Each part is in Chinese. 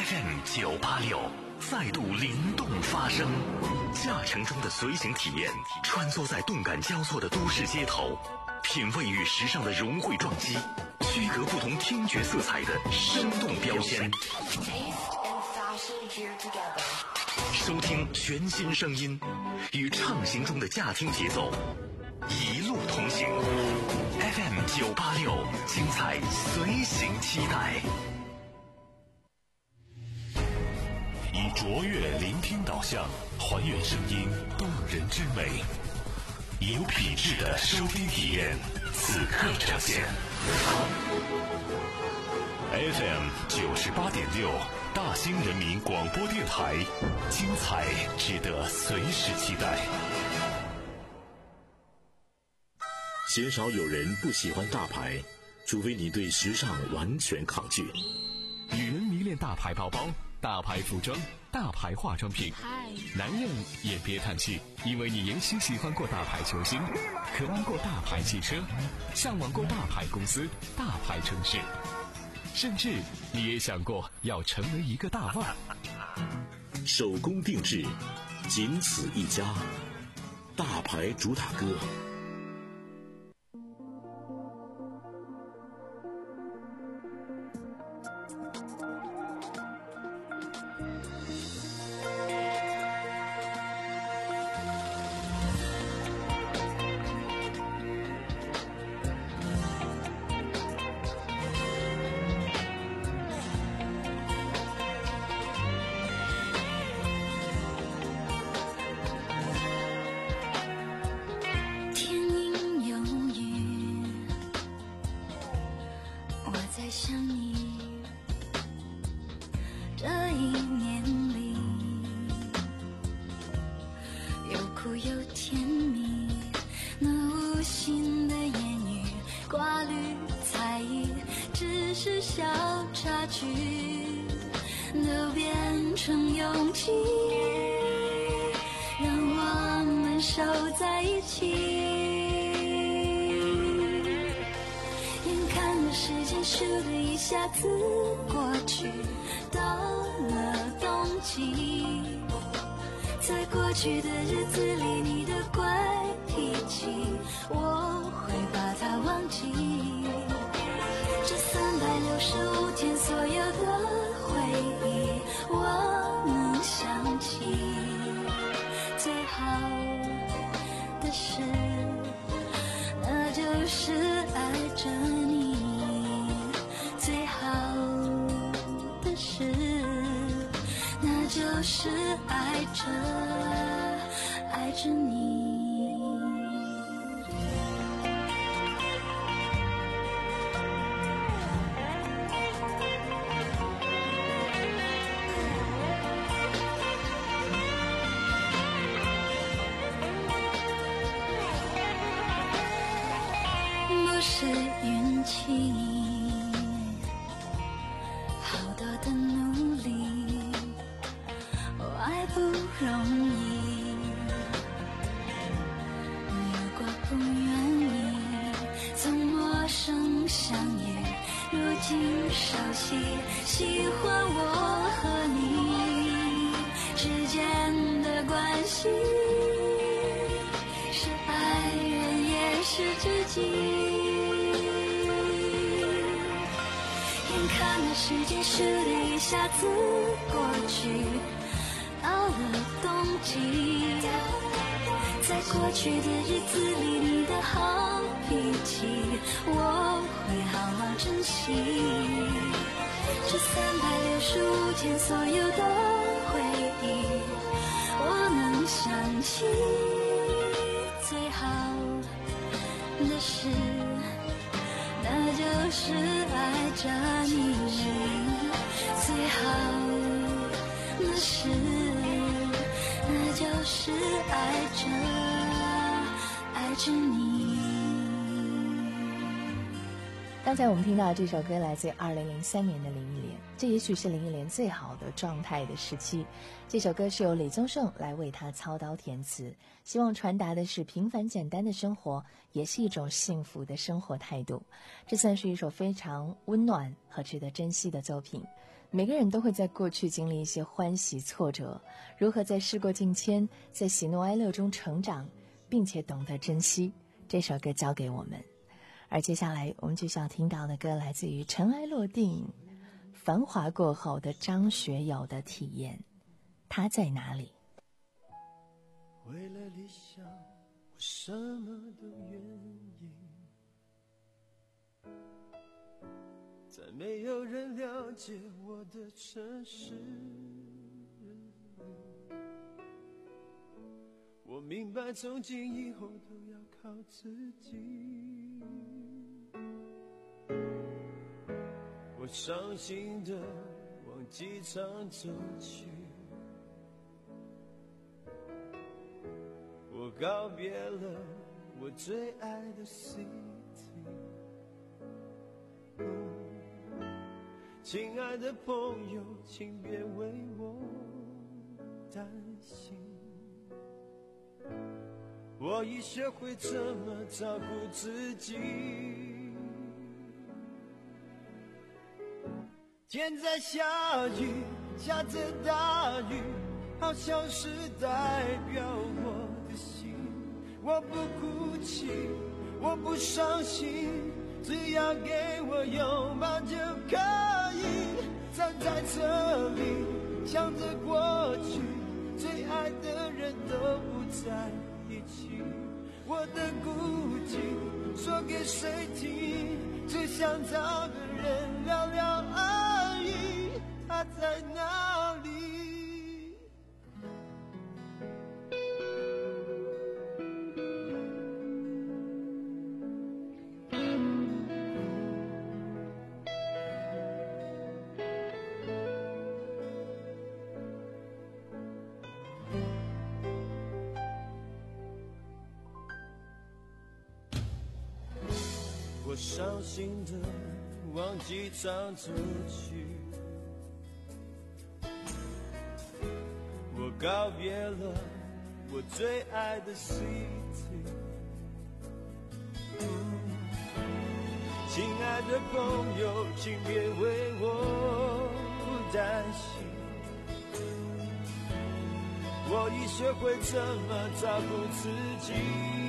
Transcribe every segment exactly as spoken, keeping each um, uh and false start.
F M 九八六再度灵动发声，驾乘中的随行体验，穿梭在动感交错的都市街头，品味与时尚的融汇撞击，区隔不同听觉色彩的生动标签。收听全新声音，与畅行中的驾听节奏一路同行。F M 九八六，精彩随行期待。以卓越聆听导向，还原声音动人之美，以有品质的收听体验，此刻呈现。F M 九十八点六，大兴人民广播电台，精彩值得随时期待。 鲜少有人不喜欢大牌，除非你对时尚完全抗拒。 女人迷恋大牌包包、大牌服装、大牌化妆品，男人也别叹气，因为你也许喜欢过大牌球星，渴望过大牌汽车，向往过大牌公司、大牌城市，甚至你也想过要成为一个大腕。 手工定制，仅此一家，大牌主打歌。 刚才我们听到这首歌来自二零零三年的林忆莲，这也许是林忆莲最好的状态的时期。这首歌是由李宗盛来为她操刀填词，希望传达的是平凡简单的生活也是一种幸福的生活态度。这算是一首非常温暖和值得珍惜的作品。每个人都会在过去经历一些欢喜挫折，如何在事过境迁，在喜怒哀乐中成长，并且懂得珍惜，这首歌教给我们。而接下来我们就想听到的歌来自于尘埃落定繁华过后的张学友的体验，他在哪里？ 为了理想我什么都愿意，在没有人了解我的城市，我明白从今以后都要靠自己。我伤心的往机场走去，我告别了我最爱的 city、哦、亲爱的朋友，请别为我担心，我已学会怎么照顾自己。天在下雨，下着大雨，好像是代表我的心。我不哭泣，我不伤心，只要给我拥抱就可以。站在这里，想着过去，最爱的人都不在一起。我的孤寂说给谁听？只想找个人聊聊而已，他在哪里？我伤心的往机场走去，我告别了我最爱的 city、嗯、亲爱的朋友，请别为我担心，我已学会怎么照顾自己。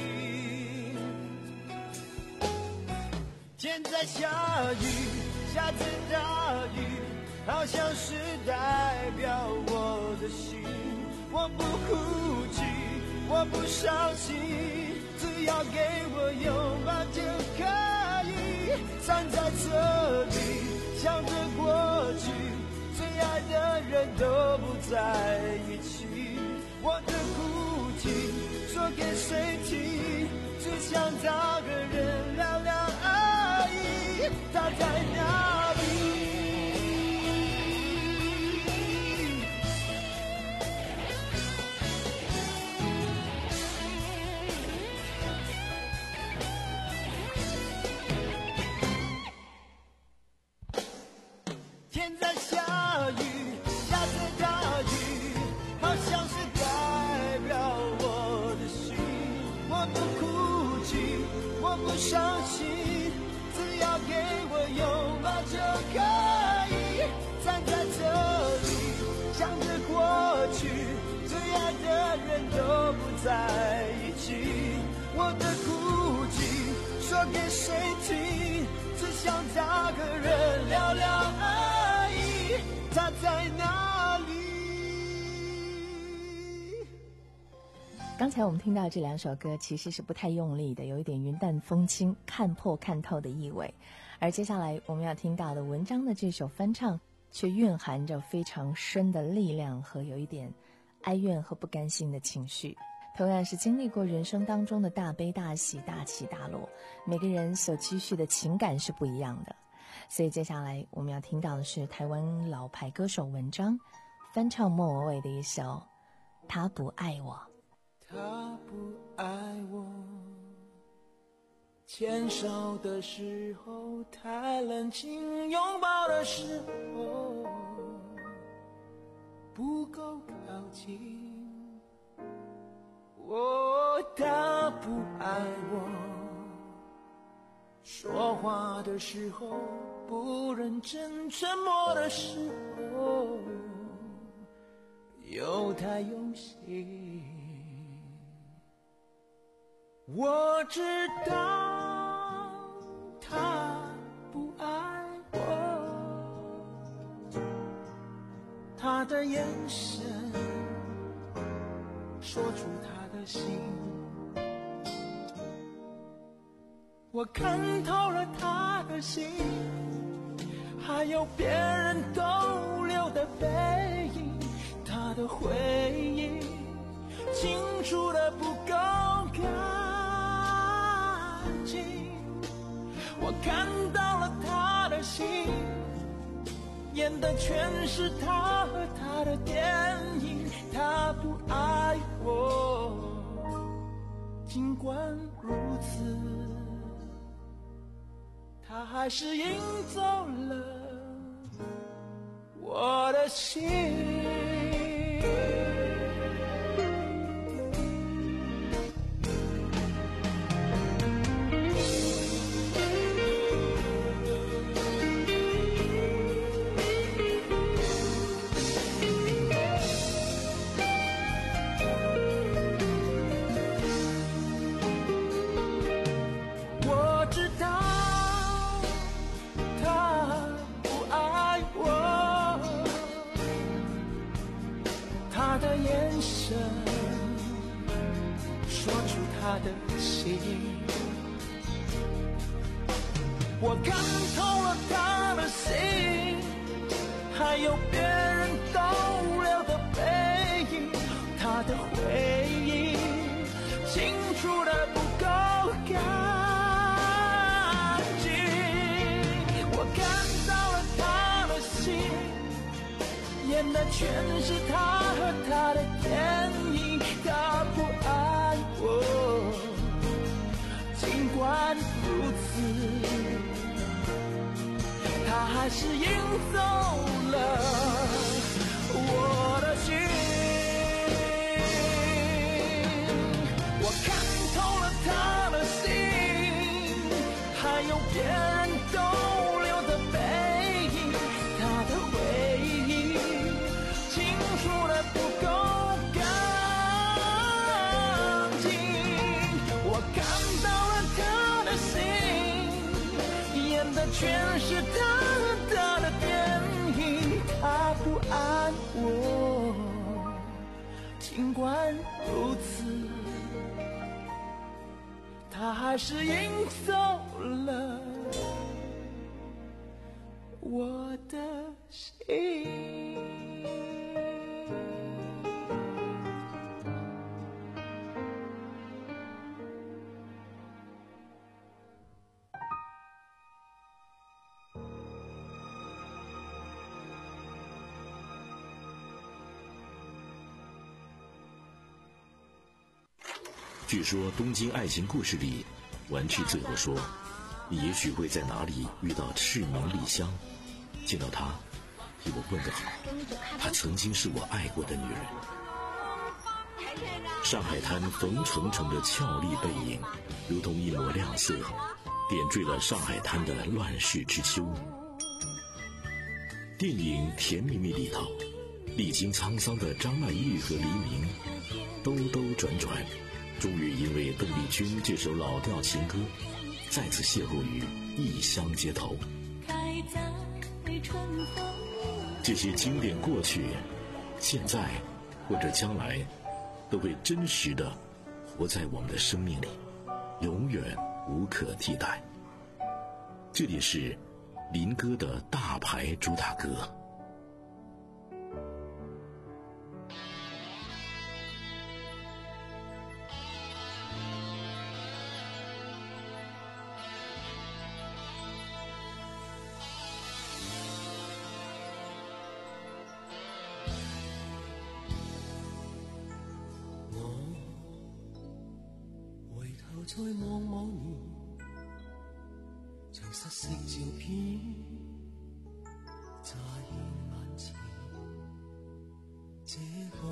天在下雨，下着大雨，好像是代表我的心。我不哭泣，我不伤心，只要给我拥抱就可以。站在这里，想着过去，最爱的人都不在一起。我的哭泣说给谁听？只想找个人聊聊而已，他在哪里？天在下雨，下着大雨，好像是代表我的心。我不哭泣，我不伤心，只要给我拥抱就可以。站在这里，想着过去，最爱的人都不在一起。我的孤寂说给谁听？只想找个人聊聊而已，他在哪里？ 刚才我们听到这两首歌其实是不太用力的，有一点云淡风轻，看破看透的意味。而接下来我们要听到的文章的这首翻唱，却蕴含着非常深的力量和有一点哀怨和不甘心的情绪。同样是经历过人生当中的大悲大喜大起大落，每个人所积蓄的情感是不一样的。所以接下来我们要听到的是台湾老牌歌手文章翻唱莫文蔚的一首《他不爱我》。 他不爱我， 牵手的时候太冷清，拥抱的时候不够靠近。哦，他不爱我，说话的时候不认真，沉默的时候又太用心。我知道他不爱我，他的眼神说出他的心，我看透了他的心，还有别人逗留的背影，他的回忆清楚的不够干净。我看到了他的心，演的全是他和他的电影。他不爱我，尽管如此，他还是赢走了我的心。说出他的心，我看透了他的心，还有别人逗留的背影，他的回忆清楚的不够干净。我看到了他的心，演的全是他和他的电影。他不爱我，尽管如此，他还是赢走了我的心。我看透了他的心，还有别人逗留的背影，他的回忆清楚的不够全是他和他的电影。他不爱我，尽管如此，他还是赢走了我的心。 据说《东京爱情故事》里，丸去最后说，你也许会在哪里遇到赤名莉香，见到她替我问个好，她曾经是我爱过的女人。上海滩冯程程的俏丽背影如同一抹亮色，点缀了上海滩的乱世之秋。电影《甜蜜蜜》里头，历经沧桑的张曼玉和黎明兜兜转转，终于因为邓丽君这首老调情歌再次邂逅于异乡街头。开在春风，这些经典过去现在或者将来都会真实的活在我们的生命里，永远无可替代。这里是林哥的大牌主打歌。 再望望你， 像失色照片乍現眼前，這個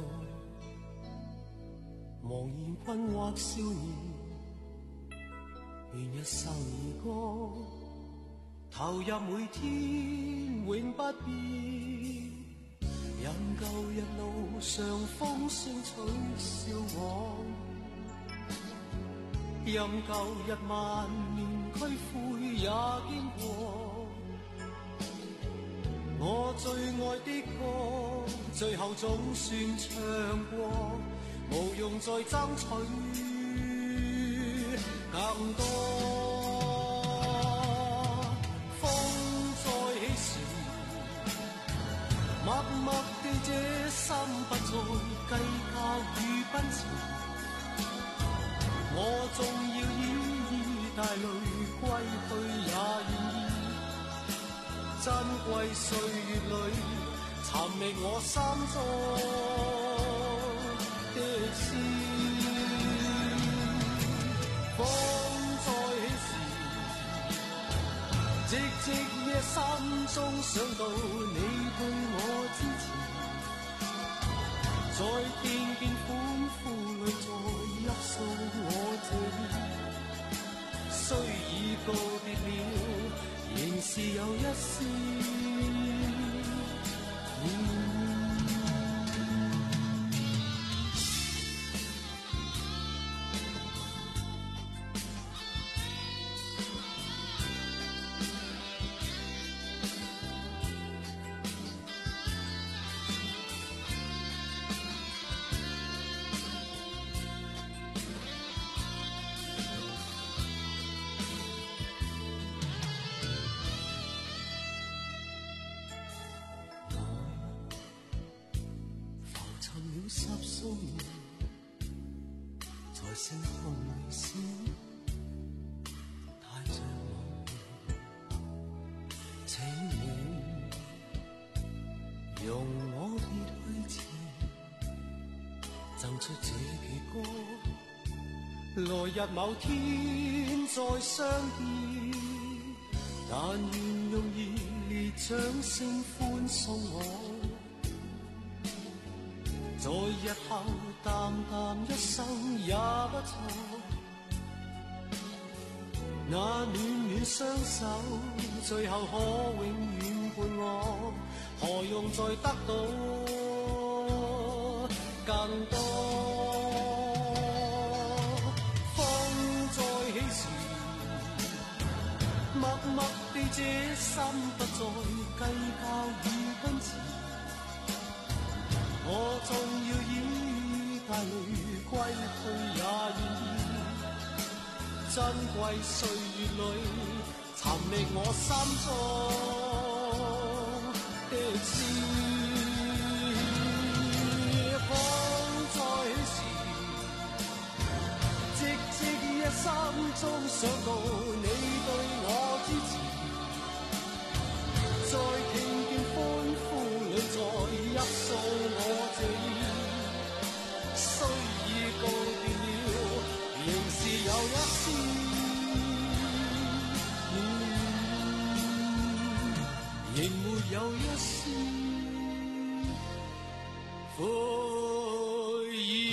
茫然困惑少年，願一生而歌，投入每天永不變，任舊日路上風聲取笑我，任舊日萬念俱灰也經過，我最愛的歌最後總算唱過，無用再爭取更多。風再起時，默默地這心不再計較與奔馳，我縱要依依帶淚歸去也願意，珍貴歲月裏尋覓我心中的詩。風再起時，寂寂夜心中想到你對我支持，在天邊歡呼裏再泣訴我這意，雖已告別了，仍是有一絲十數年，在星空裏閃，太像夢。請你容我別去前，贈出這句歌，來日某天再相見。但願用熱烈掌聲歡送我。在日後淡淡一生也不錯，那暖暖雙手最後可永遠伴我，何用再得到更多。風再起時，默默地這心不再計較與奔馳，我縱要依帶淚歸去也願意，珍貴歲月裏尋覓我心中的詩。風再起時，寂寂夜心中想到你對我支持，在聽見歡呼裏再泣訴我這意，雖已告別了，仍是有一絲，仍沒有一絲悔意。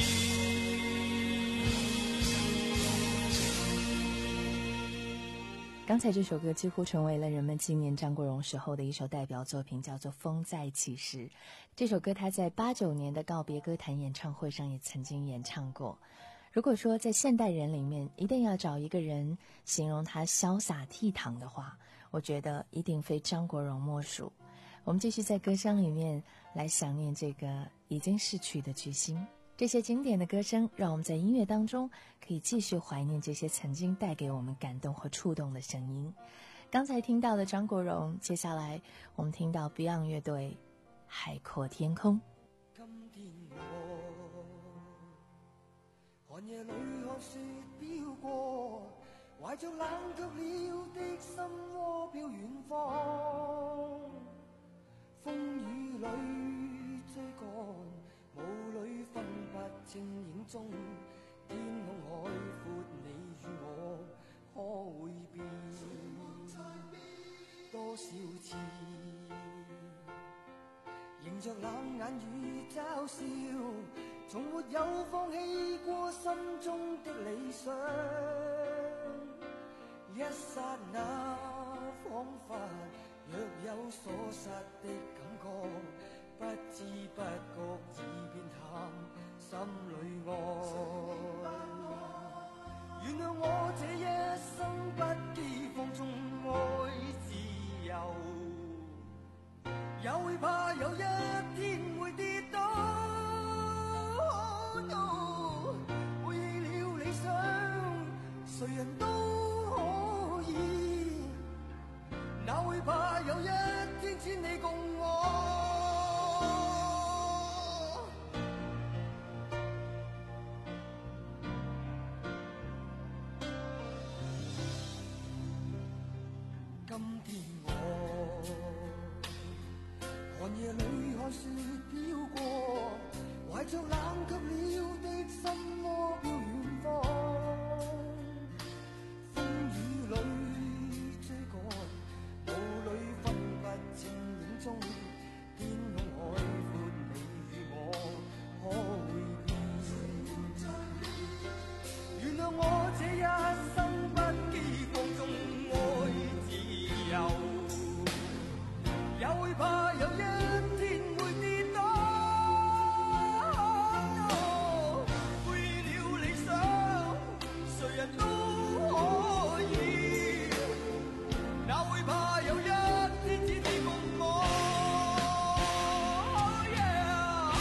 刚才这首歌几乎成为了人们纪念张国荣时候的一首代表作品，叫做《风再起时》。这首歌他在八九年的告别歌坛演唱会上也曾经演唱过。如果说在现代人里面一定要找一个人形容他潇洒倜傥的话，我觉得一定非张国荣莫属。我们继续在歌声里面来想念这个已经逝去的巨星。这些经典的歌声让我们在音乐当中可以继续怀念这些曾经带给我们感动和触动的声音。刚才听到的张国荣，接下来我们听到 Beyond 乐队《海阔天空》。 今天我寒夜裏看雪飄過，懷着冷卻了的心窩飄遠方，風雨裏追趕，霧裏分不清影蹤，天空海闊，你與我可會變？ 着冷眼與嘲笑，從沒有放棄過心中的理想。一剎那彷彿若有所失的感覺，不知不覺已變淡，心裏愛。原諒我這一生不羈放縱愛自由，也會怕有一天會跌倒。Oh no， 背棄了理想，誰人都可以，哪會怕有一天只你共我。今天我寒夜裏看雪飄過，懷着冷卻了的心窩飄遠方。風雨裏追趕，霧裏分不清影蹤，天空海闊，你與我可會變？原諒我這一生不羈放縱愛自由，也會怕有一天會跌倒。Oh no， 背棄了理想，誰人都可以，哪會怕有一天只你共我。Oh yeah，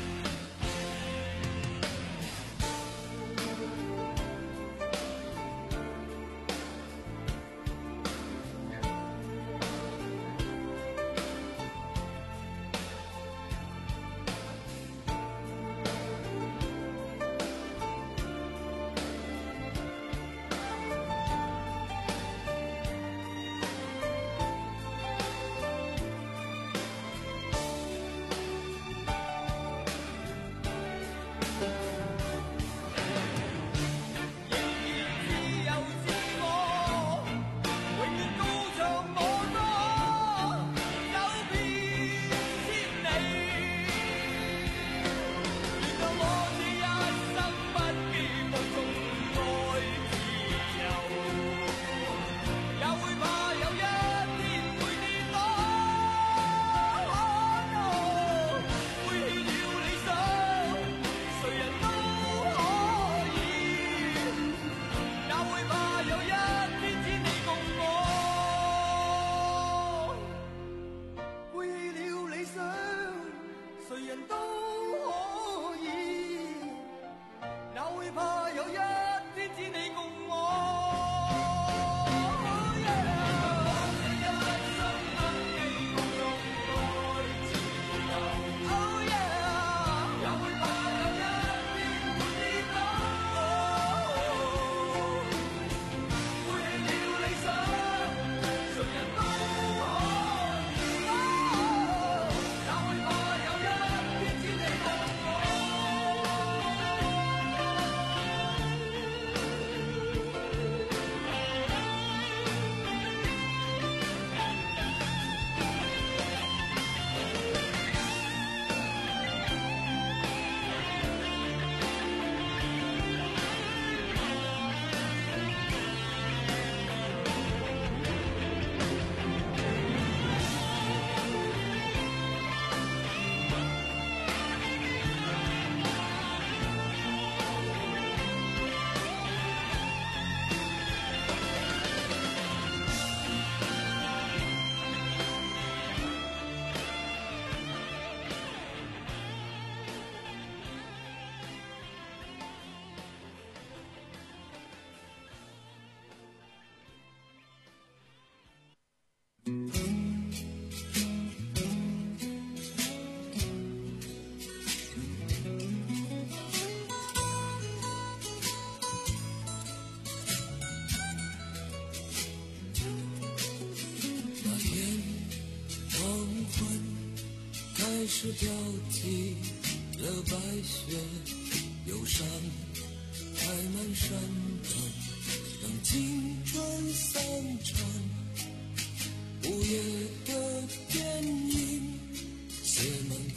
是飘起了白雪，忧伤开满山岗，让青春散场。午夜的电影写满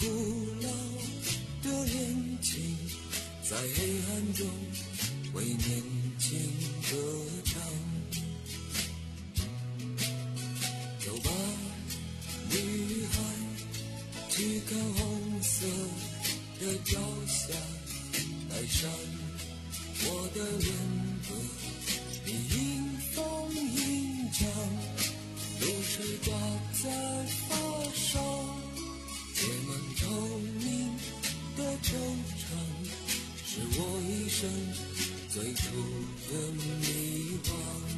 去看红色的朝霞，带上我的脸额，你迎风迎江，流水挂在发梢，结满透明的惆怅，是我一生最初的迷惘。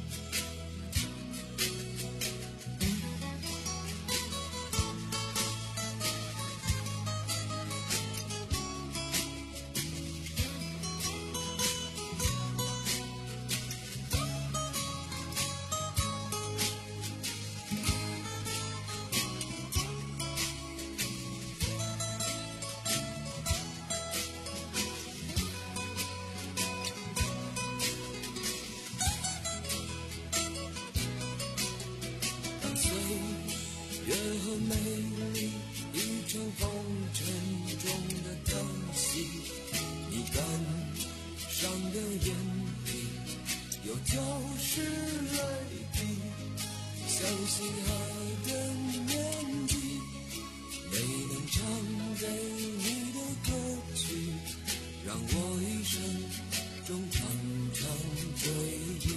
月和美丽已成红尘中的叹息，你感伤的眼底有旧时泪滴，相信爱的年纪，没能唱给你的歌曲，让我一生中常常追忆。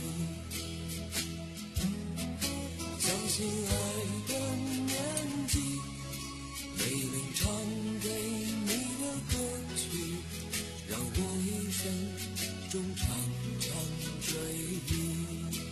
相信爱的年纪，没能唱给你的歌曲，让我一生中常常追忆。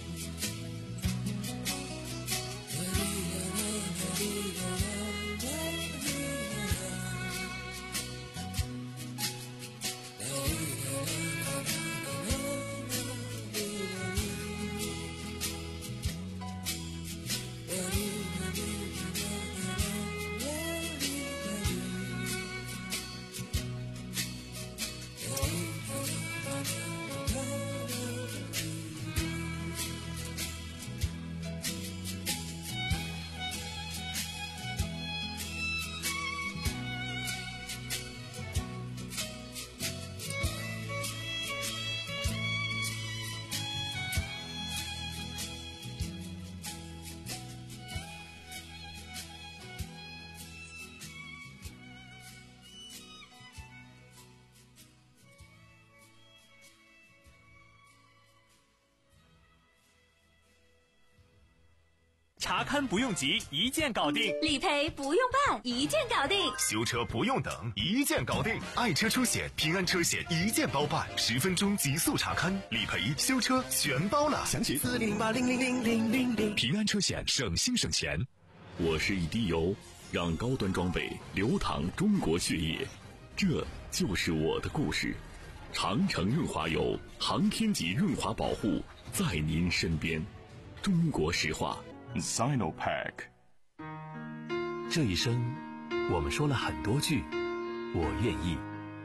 查勘不用急，一键搞定； 理赔不用办，一键搞定； 修车不用等，一键搞定。爱车出险，平安车险一键包办，十分钟极速查勘，理赔、修车全包了。详询四零零八零零零零零零。平安车险，省心省钱。 我是一滴油，让高端装备流淌中国血液，这就是我的故事。长城润滑油，航天级润滑保护，在您身边。中国石化。 Sinopack。 这一生我们说了很多句我愿意。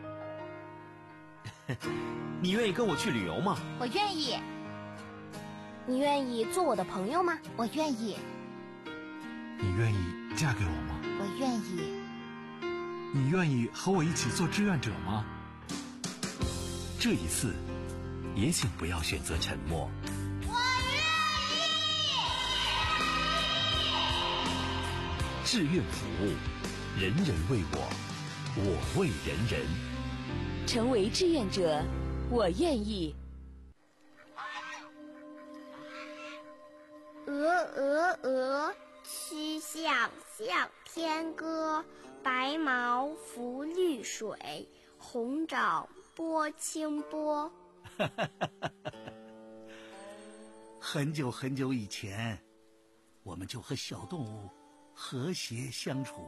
你愿意跟我去旅游吗？ 我愿意。你愿意做我的朋友吗？我愿意。 你愿意嫁给我吗？ 我愿意。 你愿意和我一起做志愿者吗？ 这一次也请不要选择沉默。志愿服务，人人为我，我为人人。 成为志愿者，我愿意。 鹅鹅鹅，曲项向天歌。白毛浮绿水，红掌拨清波。 很久很久以前，我们就和小动物和谐相处。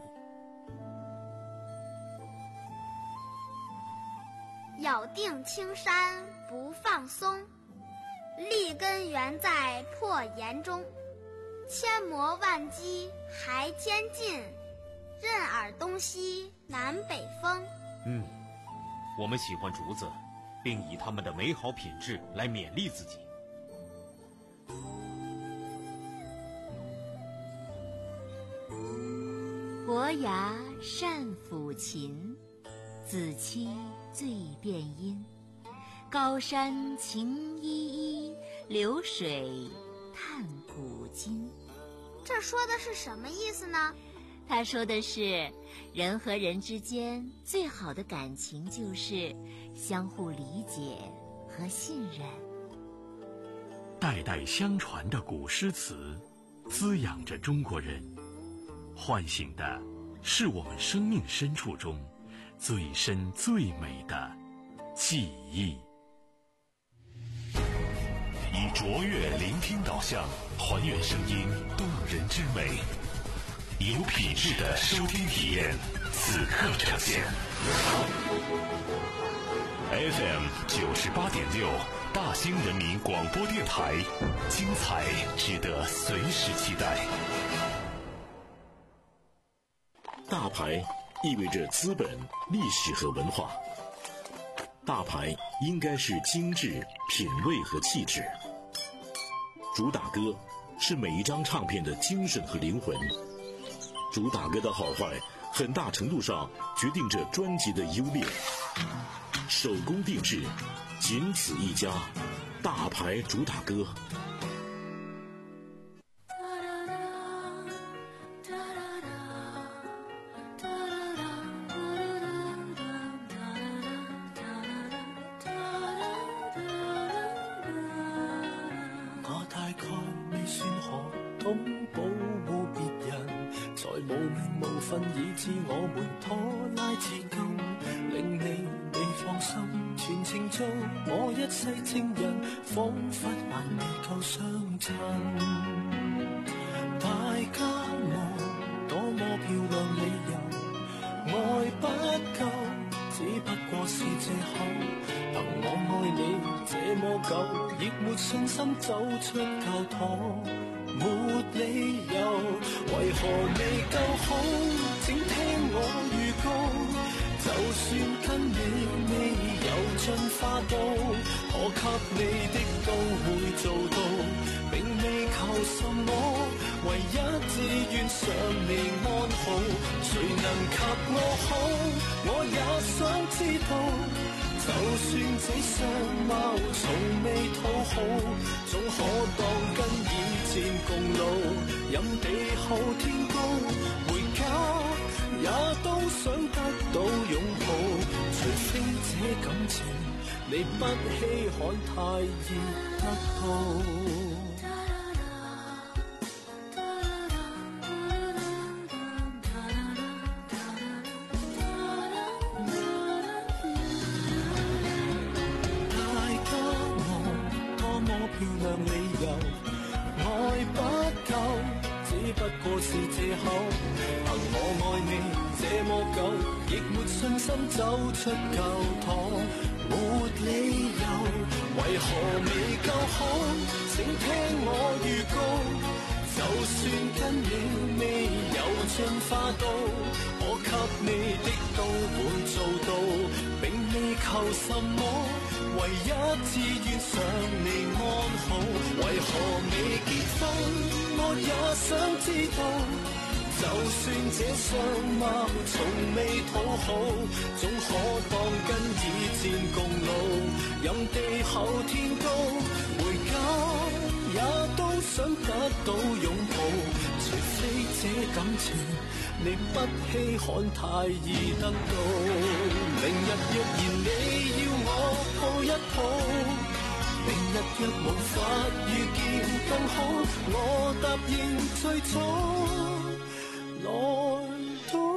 咬定青山不放松，立根原在破岩中。千磨万击还坚劲，任尔东西南北风。 嗯，我们喜欢竹子，并以它们的美好品质来勉励自己。 伯牙善抚琴，子期最辨音。高山晴依依，流水叹古今。 这说的是什么意思呢？ 他说的是，人和人之间最好的感情就是相互理解和信任。 代代相传的古诗词，滋养着中国人，唤醒的是我们生命深处中最深最美的记忆。以卓越聆听导向，还原声音动人之美，有品质的收听体验，此刻呈现。F M 九十八点六，大兴人民广播电台，精彩值得随时期待。 大牌意味着资本、历史和文化。大牌应该是精致、品味和气质。主打歌是每一张唱片的精神和灵魂。主打歌的好坏，很大程度上决定着专辑的优劣。手工定制，仅此一家，大牌主打歌。 以致我們拖拉至今，令你未放心，全程做我一世情人，彷彿還未夠相襯。大家望多麼漂亮理由，愛不夠，只不過是藉口。憑我愛你這麼久，亦沒信心走出教堂。沒理由，為何未夠好？請聽我預告，就算跟你未有進化到，可給你的都會做到，並未求什麼，唯一志願想你安好。誰能及我好？我也想知道。就算這相貌從未討好，總可當跟以前共老，任地厚天高，回家也都想得到擁抱。除非這感情你不稀罕，太易得到。漂亮理由，愛不夠，只不過是藉口。憑我愛你這麼久，亦沒信心走出教堂。沒理由，為何未夠好？請聽我預告，就算跟你未有進化到，我給你的都會做到，並未求什麼。唯一志願想你安好，為何未結婚？我也想知道。就算這相貌從未討好，總可當跟以前共老，任地厚天高，回家也都想得到擁抱。除非這感情你不稀罕，太易得到。明日若然你要我抱一抱，明日若無法遇見更好，我答應最早來到。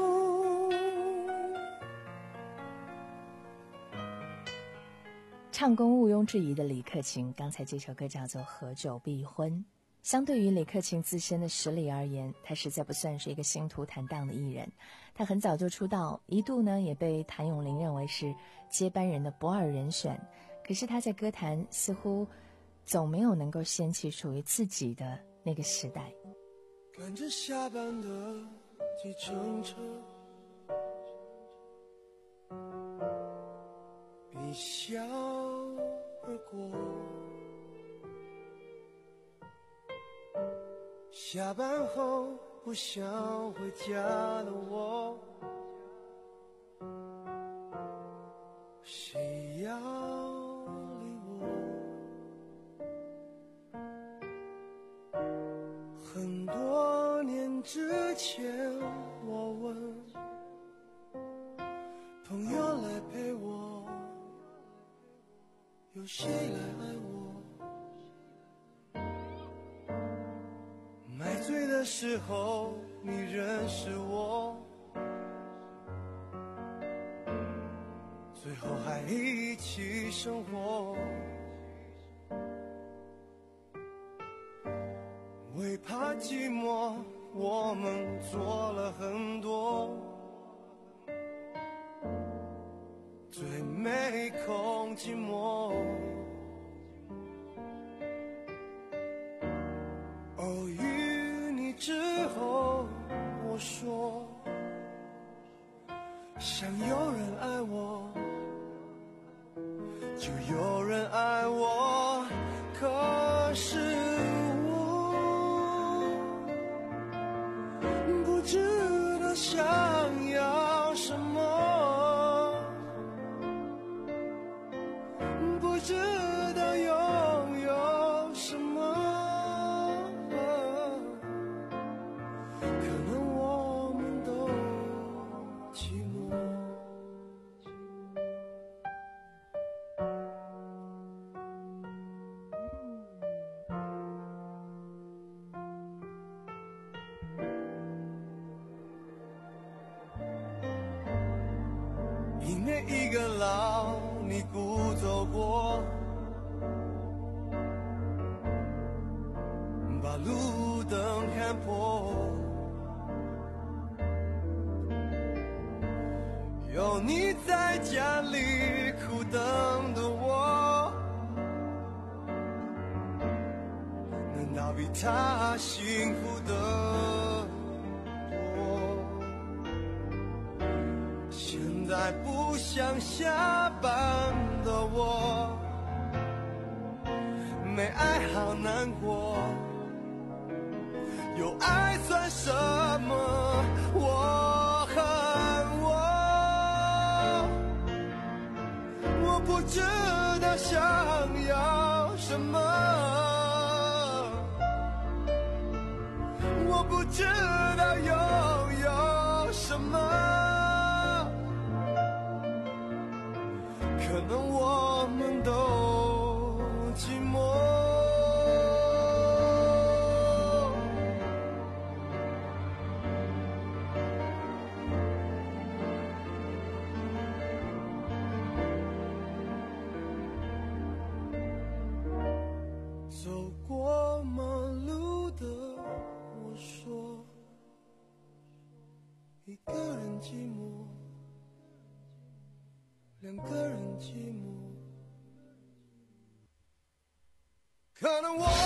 唱功毋庸置疑的李克勤，刚才这首歌叫做《合久必婚》。相对于李克勤自身的实力而言，他实在不算是一个星途坦荡的艺人。他很早就出道，一度呢也被谭咏麟认为是接班人的不二人选。可是他在歌坛似乎总没有能够掀起属于自己的那个时代。 赶着下班的计程车，一笑而过。下班后不想回家的我，谁要理我？很多年之前有谁来爱我？买醉的时候你认识我，最后还一起生活。为怕寂寞，我们做了很多，最没空寂寞。偶遇你之后，我说想有人爱我，就有人爱我。可是我不知道想要什么，不知道拥有什么，可能我们都寂寞。一年一个老，你孤走过，把路灯看破，有你在家里苦等的我，难道比他幸福的多？现在不想下班的我，没爱好难过，有爱算什么？我恨我，我不知道想要什么，我不知道拥有什么，可能我们都寂寞。走过马路的我说，一个人寂寞，两个人寂寞，可能我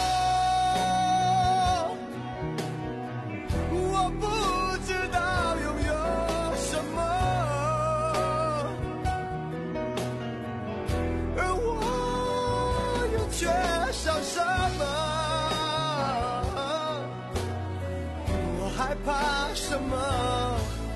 我不知道拥有什么，而我又缺少什么，我害怕什么，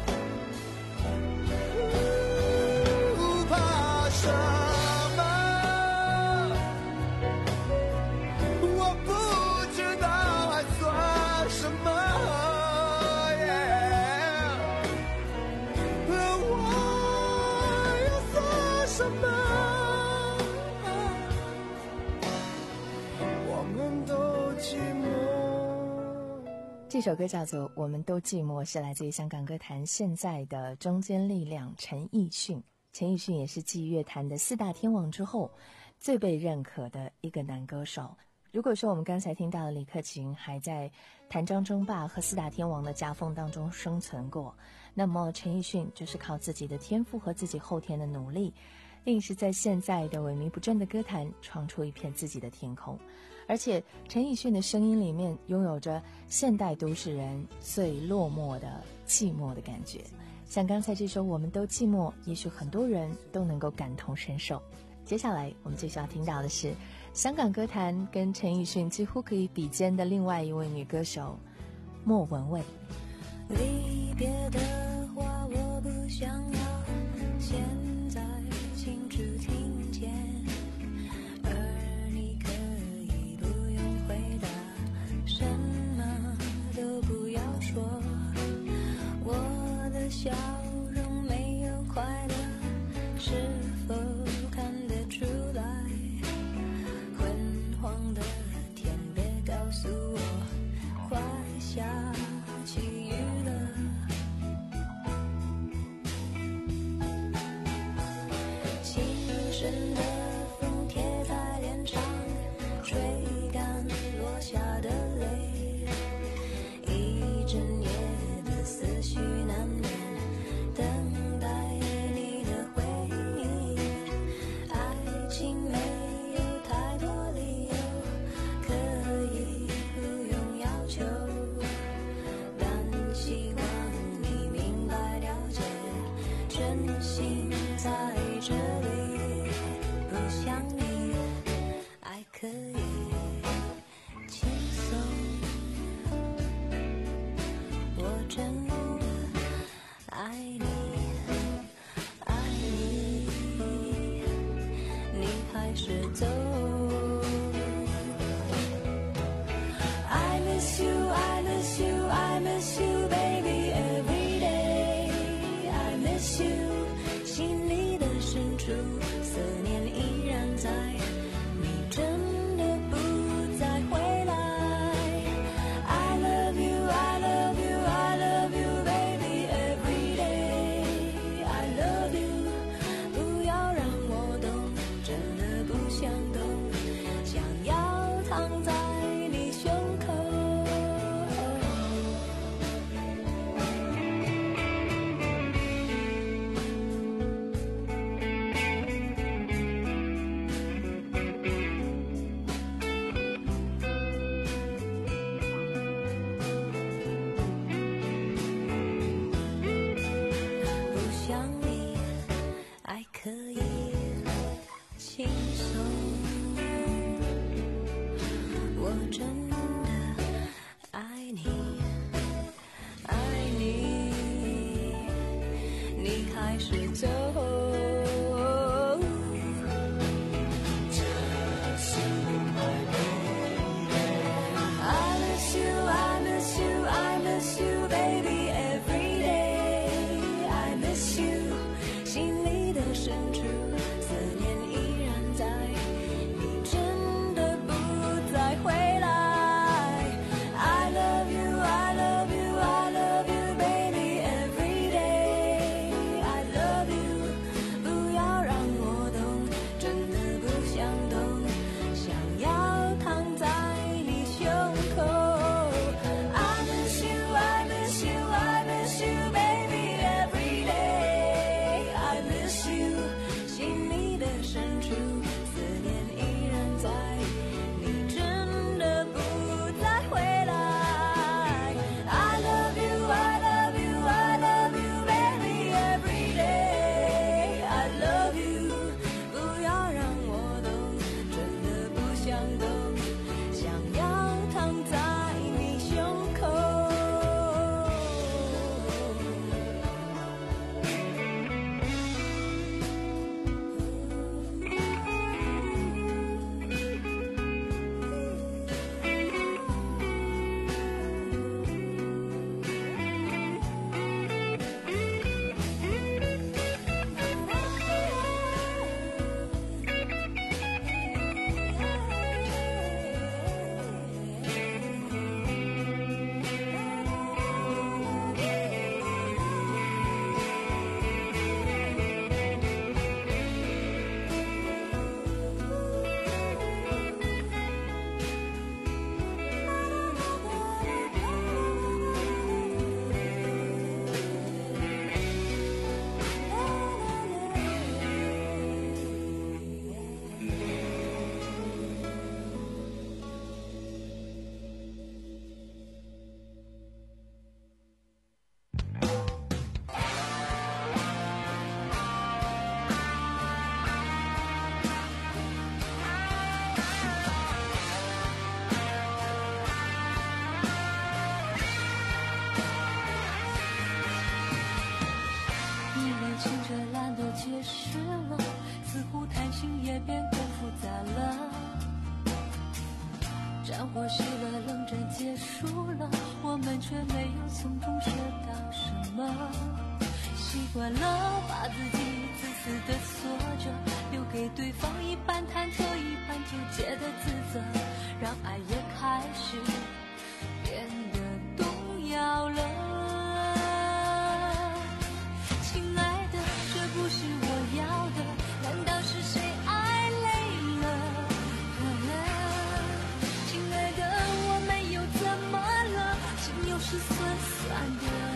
这首歌叫做《我们都寂寞》，是来自于香港歌坛现在的中坚力量陈奕迅。陈奕迅也是继乐坛的四大天王之后最被认可的一个男歌手。如果说我们刚才听到的李克勤还在谭张争霸和四大天王的夹缝当中生存过，那么陈奕迅就是靠自己的天赋和自己后天的努力，硬是在现在的萎靡不振的歌坛闯出一片自己的天空。而且陈奕迅的声音里面拥有着现代都市人最落寞的寂寞的感觉，像刚才这首《我们都寂寞》，也许很多人都能够感同身受。接下来我们就需要听到的是香港歌坛跟陈奕迅几乎可以比肩的另外一位女歌手莫文蔚。 离别的话我不想要现在清楚听见，而你可以不用回答，什么都不要说，我的笑容没有快乐，是否看得出来？ 开始走。 战火熄了，冷战结束了，我们却没有从中学到什么。习惯了把自己自私的锁着，留给对方一半忐忑一半纠结的自责，让爱也开始变得动摇了。亲爱的，这不是我要的，难道是谁爱累了？亲爱的，我没有怎么了，心又是酸酸的。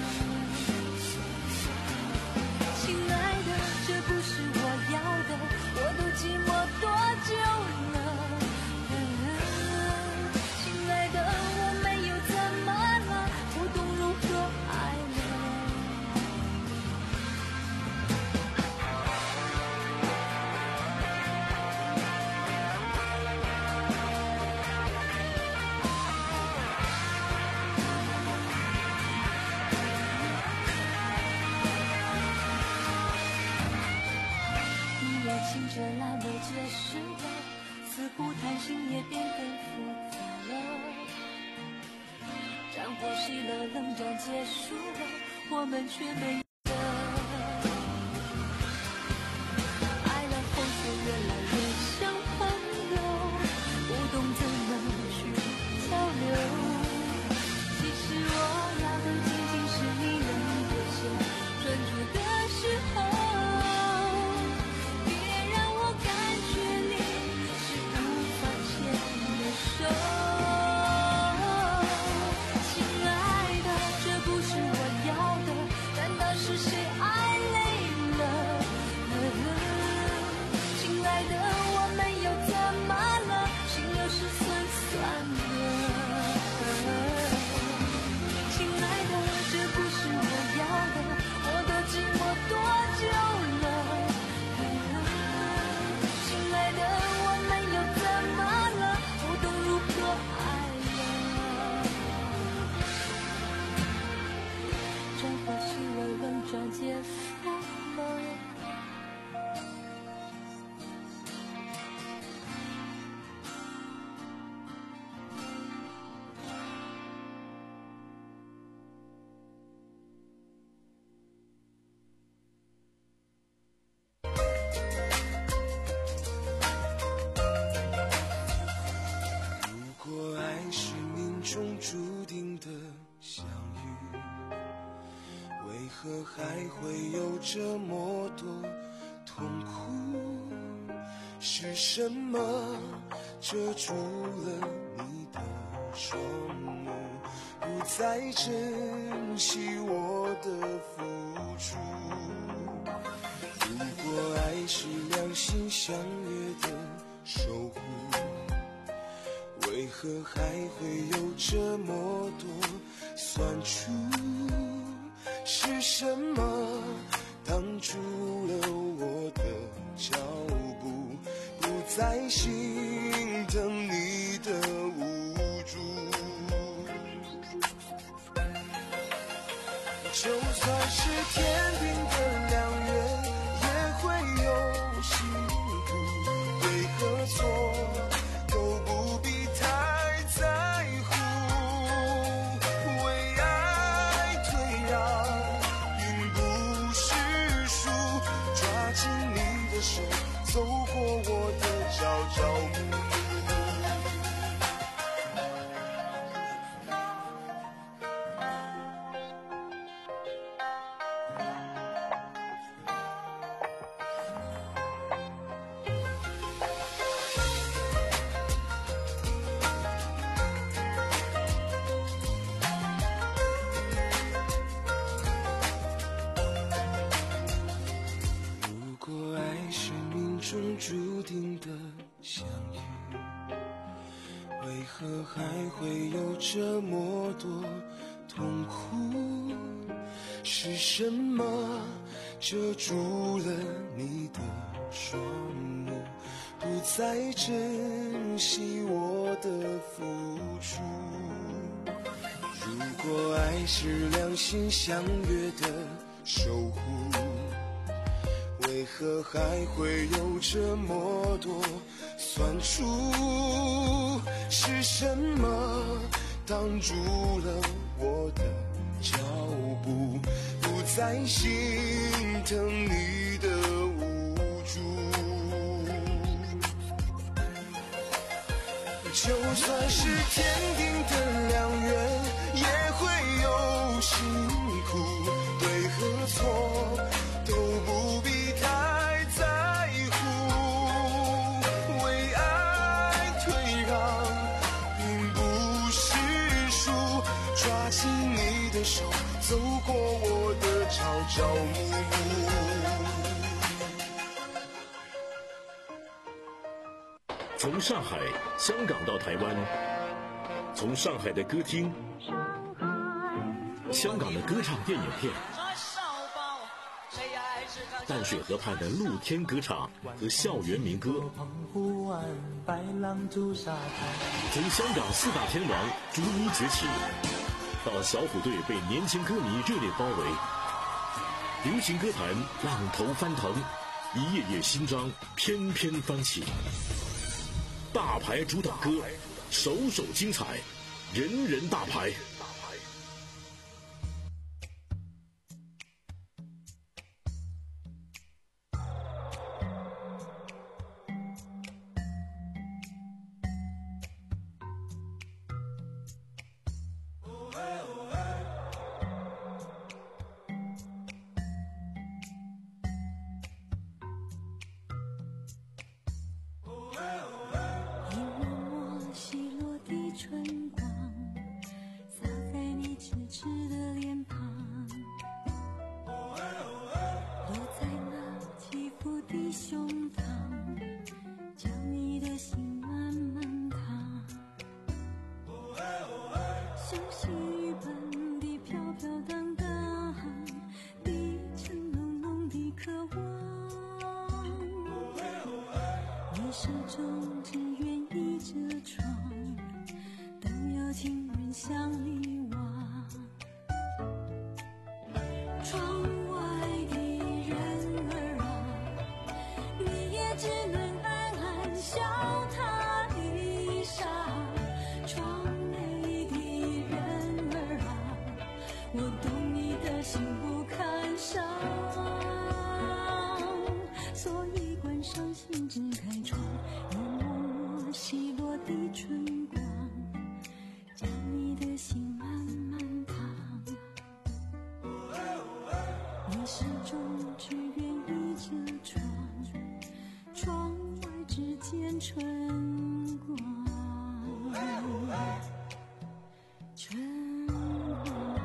亲爱的，这不是我要的，我都寂寞多久了？亲爱的，我没有怎么了，不懂如何爱了。清澈蓝的结束了，似乎谈心也变更复杂了。战火熄了，冷战结束了，我们却没得。爱了后却越来越像朋友，不懂怎么去交流。其实我要的仅仅是你能对手专注的时候。亲爱的，这不是我要的，难道是何还会有这么多痛苦？是什么遮住了你的双目，不再珍惜我的付出？如果爱是两心相约的守护，为何还会有这么多酸楚？是什么挡住了我的脚步，不再心疼你的无助？就算是天平的两端也会有辛苦，对和错都不必太在乎，为爱退让并不是输，抓紧你的手走过我的朝朝暮暮。注定的相遇，为何还会有这么多痛苦？是什么遮住了你的双目，不再珍惜我的付出？如果爱是两心相约的守护，为何还会有这么多酸楚？是什么挡住了我的脚步，不再心疼你的无助？就算是天定的良缘，也会有辛苦，对和错都不必太在乎，为爱退让并不是输，抓紧你的手走过我的朝朝暮暮。 从上海、香港到台湾，从上海的歌厅、香港的歌唱电影片，淡水河畔的露天歌场和校园民歌，从香港四大天王逐一崛起，到小虎队被年轻歌迷热烈包围，流行歌坛浪头翻腾，一页页新章翩翩翻起。大牌主打歌，首首精彩，人人大牌。 春光洒在你痴痴的脸庞，落在那起伏的胸膛，将你的心慢慢烫，像细雨般的飘飘荡荡，低沉浓浓的渴望，你手中只愿一遮窗，有情人向你望，窗外的人儿啊，你也只能暗暗笑他一傻。窗内的人儿啊，我懂你的心不堪伤，所以关上心，只开窗。 始终只愿依着窗，窗外只见春光，春光。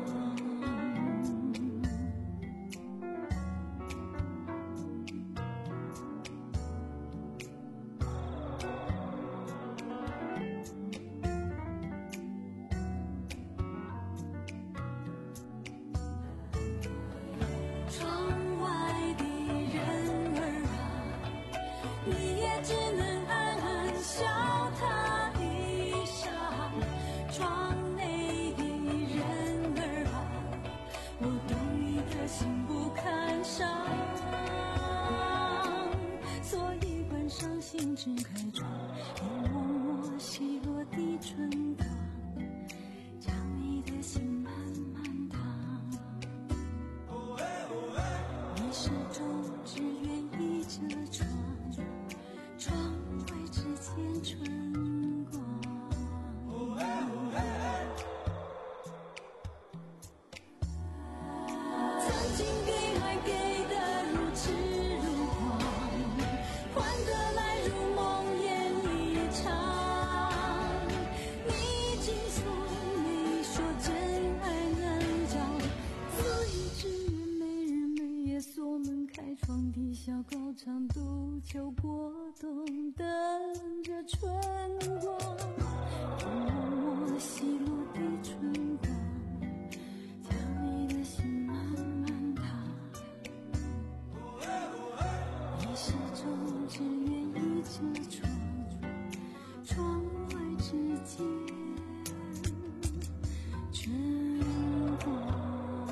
只开窗，你默默细落的春光，将你的心慢慢烫。你始终只愿依着窗，窗外只见春光。曾经给爱给的如痴如狂，换得来如梦魇一场。你已经说没说真爱难找，所以只愿每日每夜锁门开窗，地下高唱杜秋过冬，等着春光。默默细落的春光，将你的心慢慢烫。你始终只愿依着窗，窗外只见春光。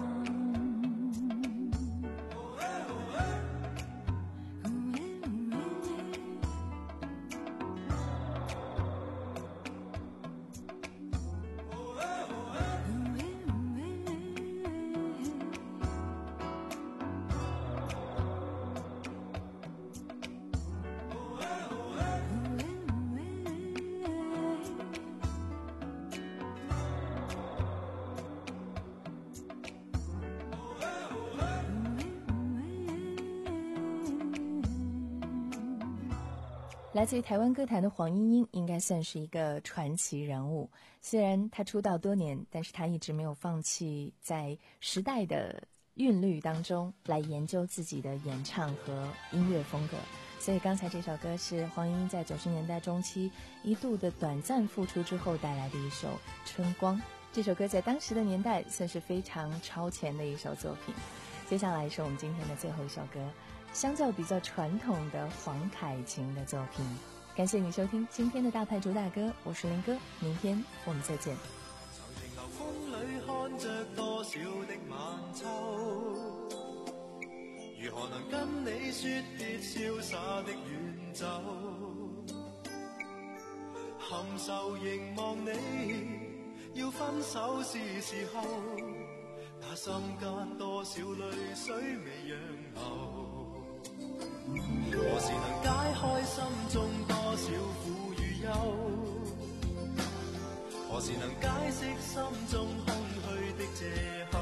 来自于台湾歌坛的黄莺莺应该算是一个传奇人物。虽然她出道多年，但是她一直没有放弃在时代的韵律当中来研究自己的演唱和音乐风格。所以刚才这首歌是黄莺莺在九十年代中期一度的短暂复出之后带来的一首《春光》。这首歌在当时的年代算是非常超前的一首作品。接下来是我们今天的最后一首歌，相较比较传统的黄凯芹的作品。感谢你收聽今天的大牌主打歌，我是林哥，明天我們再見。 長亭樓風裏看着多少的晚秋，如何能跟你說別瀟灑的遠走，含愁凝望你，要分手是時候，那心間多少淚水未讓流，何時能解開心中多少苦與憂，何時能解釋心中空虛的藉口，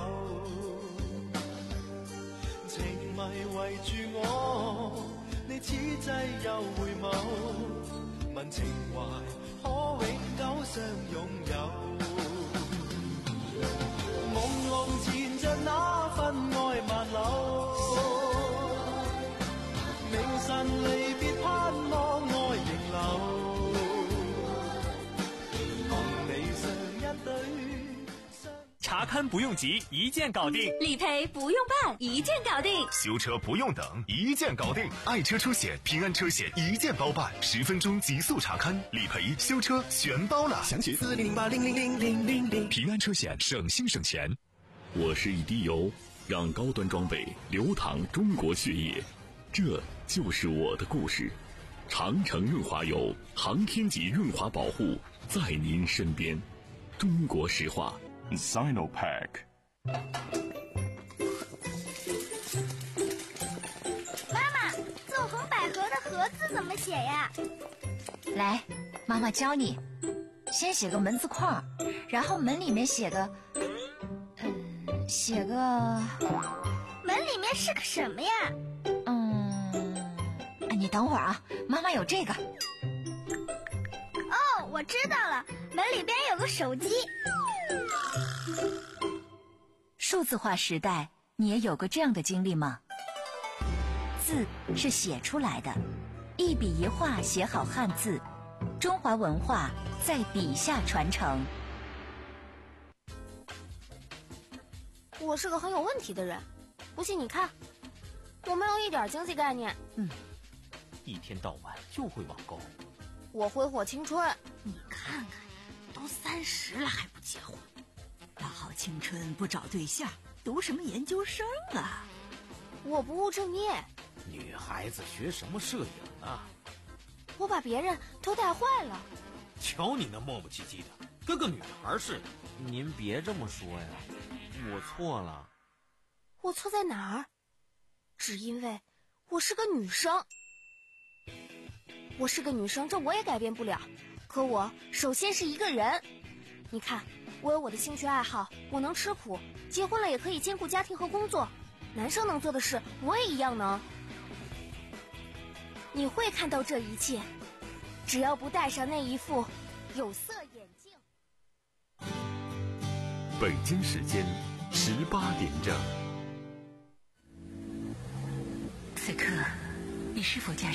情迷圍住我，你此際又回眸，問情懷可永久相擁有，朦朧纏着那份愛萬縷，明晨離別盼望愛仍留，同你上一對。 查看不用急，一键搞定； 理赔不用办，一键搞定； 修车不用等，一键搞定。爱车出险，平安车险一键包办，十分钟极速查看，理赔、修车全包了。详情四零零八零零零零零零。平安车险，省心省钱。 我是一滴油，让高端装备流淌中国血液，这就是我的故事。长城润滑油，航天级润滑保护，在您身边。中国石化 Sinopac。 妈妈，纵横捭阖的阖字怎么写呀？ 来，妈妈教你，先写个门字框，然后门里面写个嗯，写个门是个什么呀？ 嗯，你等会儿啊，妈妈有这个。 哦，我知道了，门里边有个手机。 数字化时代，你也有过这样的经历吗？字是写出来的，一笔一画写好汉字，中华文化在笔下传承。 我是个很有问题的人，不信你看，我没有一点经济概念。 嗯，一天到晚就会网购。 我挥霍青春。 你看看呀，都三十了还不结婚，大好青春不找对象，读什么研究生啊？ 我不务正业。 女孩子学什么摄影啊？ 我把别人都带坏了。 瞧你那磨磨唧唧的，跟个女孩似的。 您别这么说呀，我错了。 我错在哪儿？只因为我是个女生。我是个女生，这我也改变不了。可我首先是一个人。你看，我有我的兴趣爱好，我能吃苦，结婚了也可以兼顾家庭和工作。男生能做的事，我也一样能。你会看到这一切，只要不戴上那一副有色眼镜。 北京时间十八点整。 此刻，你是否驾驶